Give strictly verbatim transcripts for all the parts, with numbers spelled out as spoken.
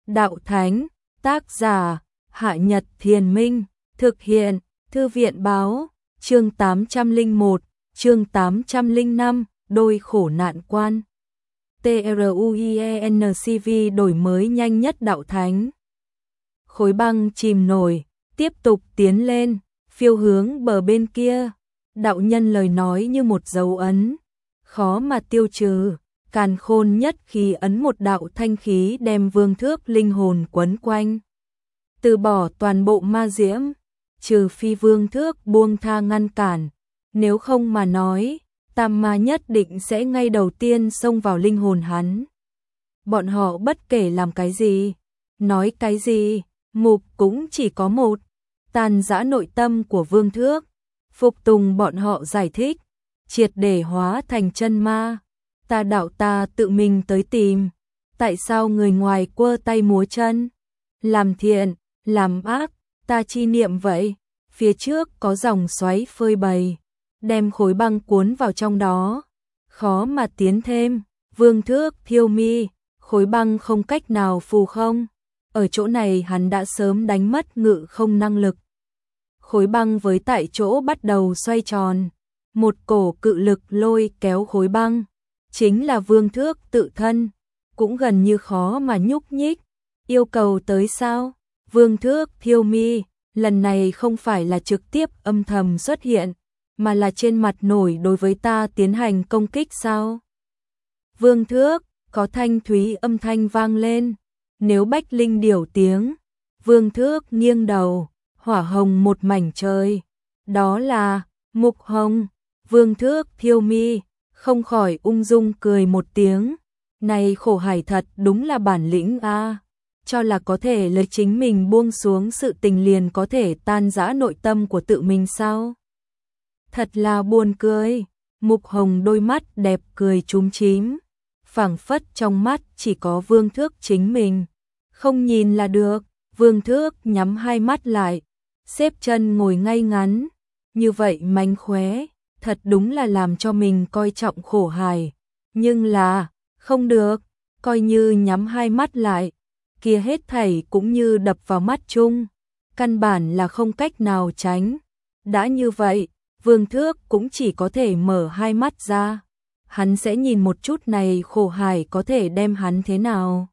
Đạo Thánh, tác giả, Hạ Nhật Thiền Minh, thực hiện, Thư viện Báo, chương tám trăm lẻ một, chương tám trăm lẻ năm, đôi khổ nạn quan. TRUIENCV đổi mới nhanh nhất Đạo Thánh. Khối băng chìm nổi, tiếp tục tiến lên, phiêu hướng bờ bên kia. Đạo nhân lời nói như một dấu ấn, khó mà tiêu trừ. Càn Khôn nhất khí ấn một đạo thanh khí đem Vương Thước linh hồn quấn quanh. Từ bỏ toàn bộ ma diễm, trừ phi Vương Thước buông tha ngăn cản, nếu không mà nói, tam ma nhất định sẽ ngay đầu tiên xông vào linh hồn hắn. Bọn họ bất kể làm cái gì, nói cái gì, mục cũng chỉ có một, tàn giã nội tâm của Vương Thước, phục tùng bọn họ giải thích, triệt để hóa thành chân ma. Ta đạo ta tự mình tới tìm, tại sao người ngoài quơ tay múa chân, làm thiện, làm ác, ta chi niệm vậy, phía trước có dòng xoáy phơi bày, đem khối băng cuốn vào trong đó, khó mà tiến thêm. Vương Thước thiêu mi, khối băng không cách nào phù không, ở chỗ này hắn đã sớm đánh mất ngự không năng lực. Khối băng với tại chỗ bắt đầu xoay tròn, một cổ cự lực lôi kéo khối băng, chính là Vương Thước tự thân, cũng gần như khó mà nhúc nhích. Yêu cầu tới sao? Vương Thước thiêu mi, lần này không phải là trực tiếp âm thầm xuất hiện, mà là trên mặt nổi đối với ta tiến hành công kích sao? Vương Thước, có thanh thúy âm thanh vang lên, nếu bách linh điểu tiếng. Vương Thước nghiêng đầu, hỏa hồng một mảnh trời, đó là mục hồng. Vương Thước thiêu mi, không khỏi ung dung cười một tiếng, này khổ hải thật đúng là bản lĩnh a, cho là có thể lấy chính mình buông xuống sự tình liền có thể tan rã nội tâm của tự mình sao? Thật là buồn cười. Mục hồng đôi mắt đẹp cười chúm chím, phảng phất trong mắt chỉ có Vương Thước chính mình, không nhìn là được. Vương Thước nhắm hai mắt lại, xếp chân ngồi ngay ngắn, như vậy mánh khóe, thật đúng là làm cho mình coi trọng khổ hài. Nhưng là, không được, coi như nhắm hai mắt lại, kia hết thảy cũng như đập vào mắt chung, căn bản là không cách nào tránh. Đã như vậy, Vương Thước cũng chỉ có thể mở hai mắt ra, hắn sẽ nhìn một chút này khổ hài có thể đem hắn thế nào,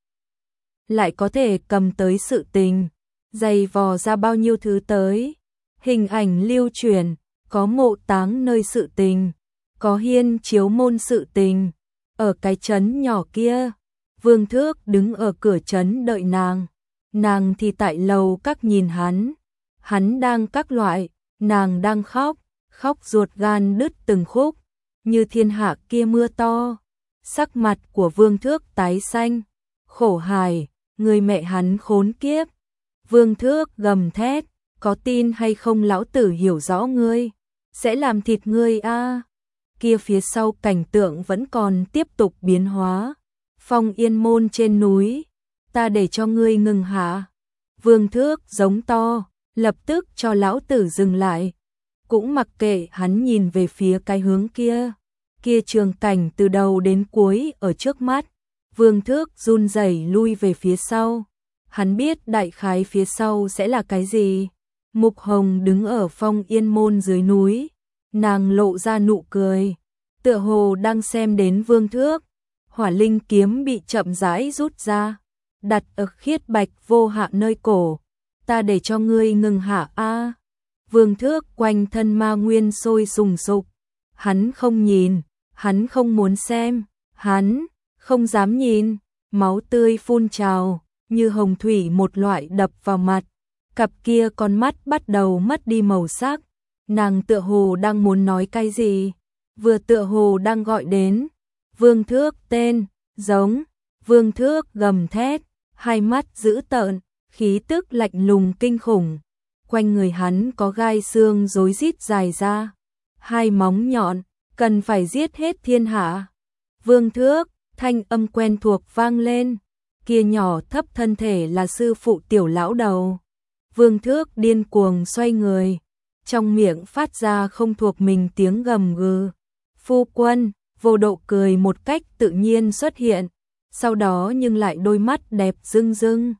lại có thể cầm tới sự tình, dày vò ra bao nhiêu thứ tới. Hình ảnh lưu truyền, có mộ táng nơi sự tình, có hiên chiếu môn sự tình. Ở cái trấn nhỏ kia, Vương Thước đứng ở cửa trấn đợi nàng, nàng thì tại lầu các nhìn hắn, hắn đang các loại, nàng đang khóc, khóc ruột gan đứt từng khúc, như thiên hạ kia mưa to. Sắc mặt của Vương Thước tái xanh, khổ hài, người mẹ hắn khốn kiếp. Vương Thước gầm thét, có tin hay không lão tử hiểu rõ ngươi, sẽ làm thịt ngươi a. Kia phía sau cảnh tượng vẫn còn tiếp tục biến hóa. Phong Yên Môn trên núi, ta để cho ngươi ngừng hạ. Vương Thước giống to, lập tức cho lão tử dừng lại. Cũng mặc kệ hắn nhìn về phía cái hướng kia. Kia trường cảnh từ đầu đến cuối ở trước mắt. Vương Thước run rẩy lui về phía sau. Hắn biết đại khái phía sau sẽ là cái gì. Mục Hồng đứng ở Phong Yên Môn dưới núi, nàng lộ ra nụ cười, tựa hồ đang xem đến Vương Thước. Hỏa linh kiếm bị chậm rãi rút ra, đặt ở khiết bạch vô hạ nơi cổ. Ta để cho ngươi ngừng hạ a. Vương Thước quanh thân ma nguyên sôi sùng sục, hắn không nhìn, hắn không muốn xem, hắn không dám nhìn. Máu tươi phun trào, như hồng thủy một loại đập vào mặt. Cặp kia con mắt bắt đầu mất đi màu sắc, nàng tựa hồ đang muốn nói cái gì, vừa tựa hồ đang gọi đến Vương Thước tên, giống. Vương Thước gầm thét, hai mắt dữ tợn, khí tức lạnh lùng kinh khủng, quanh người hắn có gai xương rối rít dài ra, hai móng nhọn, cần phải giết hết thiên hạ. Vương Thước, thanh âm quen thuộc vang lên, kia nhỏ thấp thân thể là sư phụ Tiểu lão đầu. Vương Thước điên cuồng xoay người, trong miệng phát ra không thuộc mình tiếng gầm gừ. Phu quân, Vô Độ cười một cách tự nhiên xuất hiện, sau đó nhưng lại đôi mắt đẹp rưng rưng,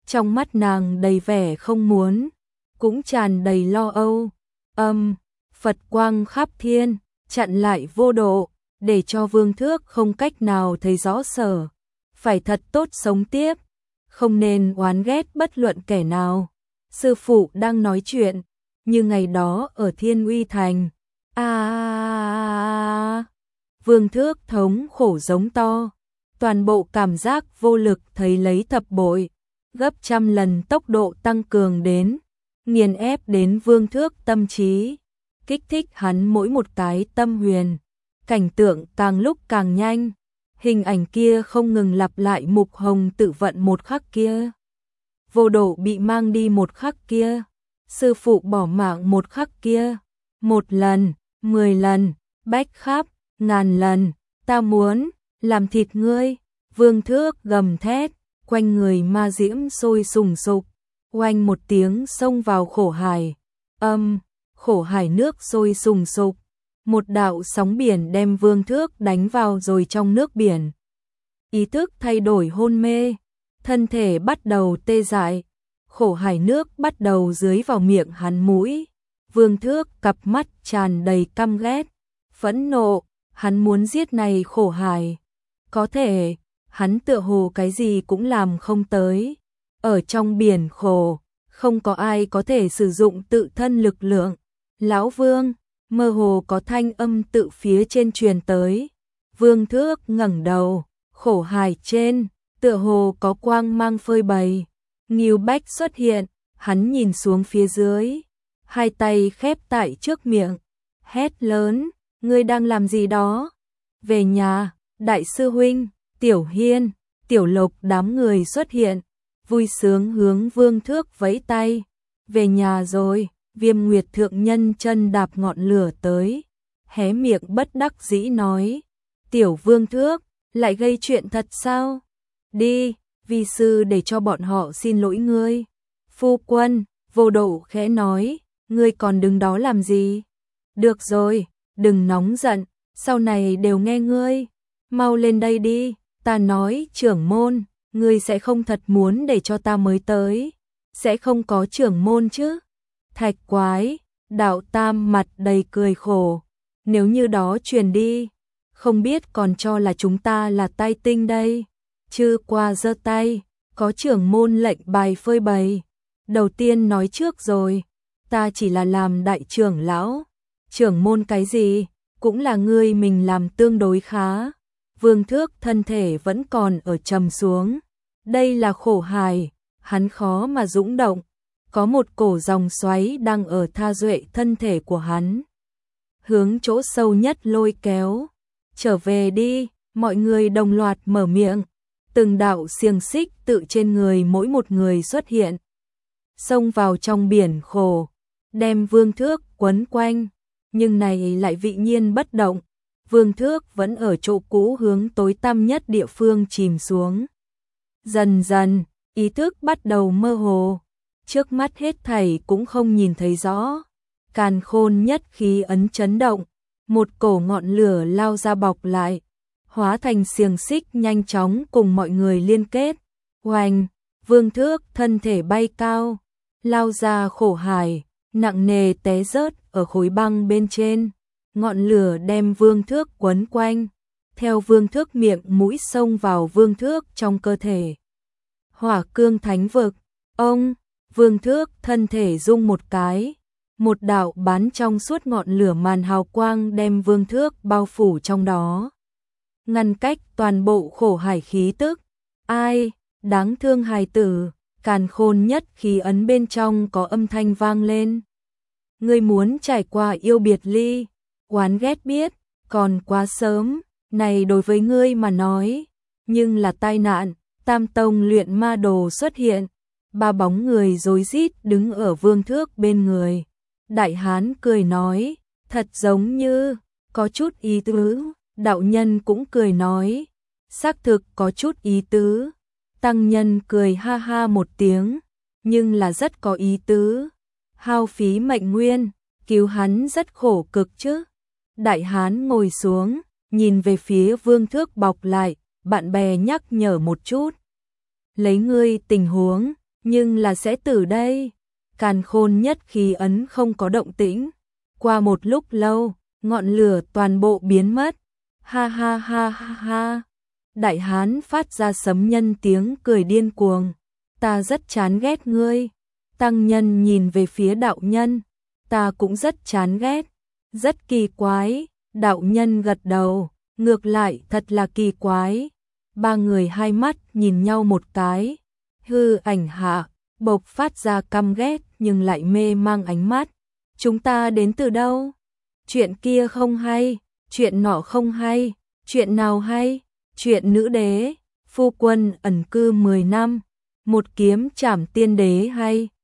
Trong mắt nàng đầy vẻ không muốn, cũng tràn đầy lo âu. Âm, Phật quang khắp thiên, chặn lại vô độ, để cho Vương Thước không cách nào thấy rõ sở. Phải thật tốt sống tiếp, không nên oán ghét bất luận kẻ nào. Sư phụ đang nói chuyện, như ngày đó ở Thiên Uy Thành. À, Vương Thước thống khổ giống to, toàn bộ cảm giác vô lực thấy lấy thập bội, gấp trăm lần tốc độ tăng cường đến, nghiền ép đến Vương Thước tâm trí, kích thích hắn mỗi một cái tâm huyền. Cảnh tượng càng lúc càng nhanh, hình ảnh kia không ngừng lặp lại, Mục Hồng tự vận một khắc kia, vô độ bị mang đi một khắc kia, sư phụ bỏ mạng một khắc kia, một lần, mười lần, bách khắp, ngàn lần, ta muốn làm thịt ngươi. Vương Thước gầm thét, quanh người ma diễm sôi sùng sục, oanh một tiếng xông vào khổ hải. Âm, khổ hải nước sôi sùng sục, một đạo sóng biển đem Vương Thước đánh vào rồi trong nước biển. Ý thức thay đổi hôn mê, thân thể bắt đầu tê dại, khổ hải nước bắt đầu dưới vào miệng hắn mũi. Vương Thước cặp mắt tràn đầy căm ghét, phẫn nộ, hắn muốn giết này khổ hải. Có thể, hắn tựa hồ cái gì cũng làm không tới. Ở trong biển khổ, không có ai có thể sử dụng tự thân lực lượng. Lão Vương, mơ hồ có thanh âm tự phía trên truyền tới. Vương Thước ngẩng đầu, khổ hải trên, tựa hồ có quang mang phơi bày. Ngưu Bách xuất hiện, hắn nhìn xuống phía dưới, hai tay khép tại trước miệng, hét lớn, ngươi đang làm gì đó? Về nhà, đại sư huynh, Tiểu Hiên, Tiểu Lộc đám người xuất hiện, vui sướng hướng Vương Thước vẫy tay. Về nhà rồi. Viêm Nguyệt thượng nhân chân đạp ngọn lửa tới, hé miệng bất đắc dĩ nói, Tiểu Vương Thước, lại gây chuyện thật sao? Đi, vi sư để cho bọn họ xin lỗi ngươi. Phu quân, vô độ khẽ nói, ngươi còn đứng đó làm gì? Được rồi, đừng nóng giận, sau này đều nghe ngươi. Mau lên đây đi, ta nói trưởng môn, ngươi sẽ không thật muốn để cho ta mới tới. Sẽ không có trưởng môn chứ? Thạch Quái, Đạo Tam mặt đầy cười khổ, nếu như đó truyền đi, không biết còn cho là chúng ta là tay tinh đây. Chư qua giơ tay, có trưởng môn lệnh bài phơi bày. Đầu tiên nói trước rồi, ta chỉ là làm đại trưởng lão, trưởng môn cái gì, cũng là ngươi mình làm tương đối khá. Vương Thước thân thể vẫn còn ở trầm xuống, đây là khổ hải, hắn khó mà dũng động. Có một cổ dòng xoáy đang ở tha duệ thân thể của hắn, hướng chỗ sâu nhất lôi kéo. Trở về đi, mọi người đồng loạt mở miệng, từng đạo xiềng xích tự trên người mỗi một người xuất hiện, xông vào trong biển khổ, đem Vương Thước quấn quanh, nhưng này lại vị nhiên bất động. Vương Thước vẫn ở chỗ cũ hướng tối tăm nhất địa phương chìm xuống. Dần dần, ý thức bắt đầu mơ hồ. Trước mắt hết thảy cũng không nhìn thấy rõ. Càn khôn nhất khí ấn chấn động, một cổ ngọn lửa lao ra bọc lại, hóa thành xiềng xích nhanh chóng cùng mọi người liên kết. Oanh, Vương Thước thân thể bay cao, lao ra khổ hải, nặng nề té rớt ở khối băng bên trên. Ngọn lửa đem Vương Thước quấn quanh, theo Vương Thước miệng mũi xông vào Vương Thước trong cơ thể. Hỏa cương thánh vực, ông Vương Thước thân thể rung một cái, một đạo bán trong suốt ngọn lửa màn hào quang đem Vương Thước bao phủ trong đó, ngăn cách toàn bộ khổ hải khí tức. Ai, đáng thương hài tử, càn khôn nhất khí ấn bên trong có âm thanh vang lên. Ngươi muốn trải qua yêu biệt ly, oán ghét biết, còn quá sớm, này đối với ngươi mà nói, nhưng là tai nạn. Tam tông luyện ma đồ xuất hiện, ba bóng người rối rít đứng ở Vương Thước bên người. Đại hán cười nói, thật giống như có chút ý tứ. Đạo nhân cũng cười nói, xác thực có chút ý tứ. Tăng nhân cười ha ha một tiếng, nhưng là rất có ý tứ. Hao phí mệnh nguyên, cứu hắn rất khổ cực chứ. Đại hán ngồi xuống, nhìn về phía Vương Thước bọc lại, bạn bè nhắc nhở một chút. Lấy ngươi tình huống, nhưng là sẽ tử đây. Càn Khôn nhất khí ấn không có động tĩnh. Qua một lúc lâu, ngọn lửa toàn bộ biến mất. Ha ha ha ha ha. Đại hán phát ra sấm nhân tiếng cười điên cuồng. Ta rất chán ghét ngươi. Tăng nhân nhìn về phía đạo nhân. Ta cũng rất chán ghét. Rất kỳ quái. Đạo nhân gật đầu. Ngược lại thật là kỳ quái. Ba người hai mắt nhìn nhau một cái. Hư ảnh hạ, bộc phát ra căm ghét nhưng lại mê mang ánh mắt. Chúng ta đến từ đâu? Chuyện kia không hay, chuyện nọ không hay, chuyện nào hay? Chuyện nữ đế, phu quân ẩn cư mười năm, một kiếm trảm tiên đế hay?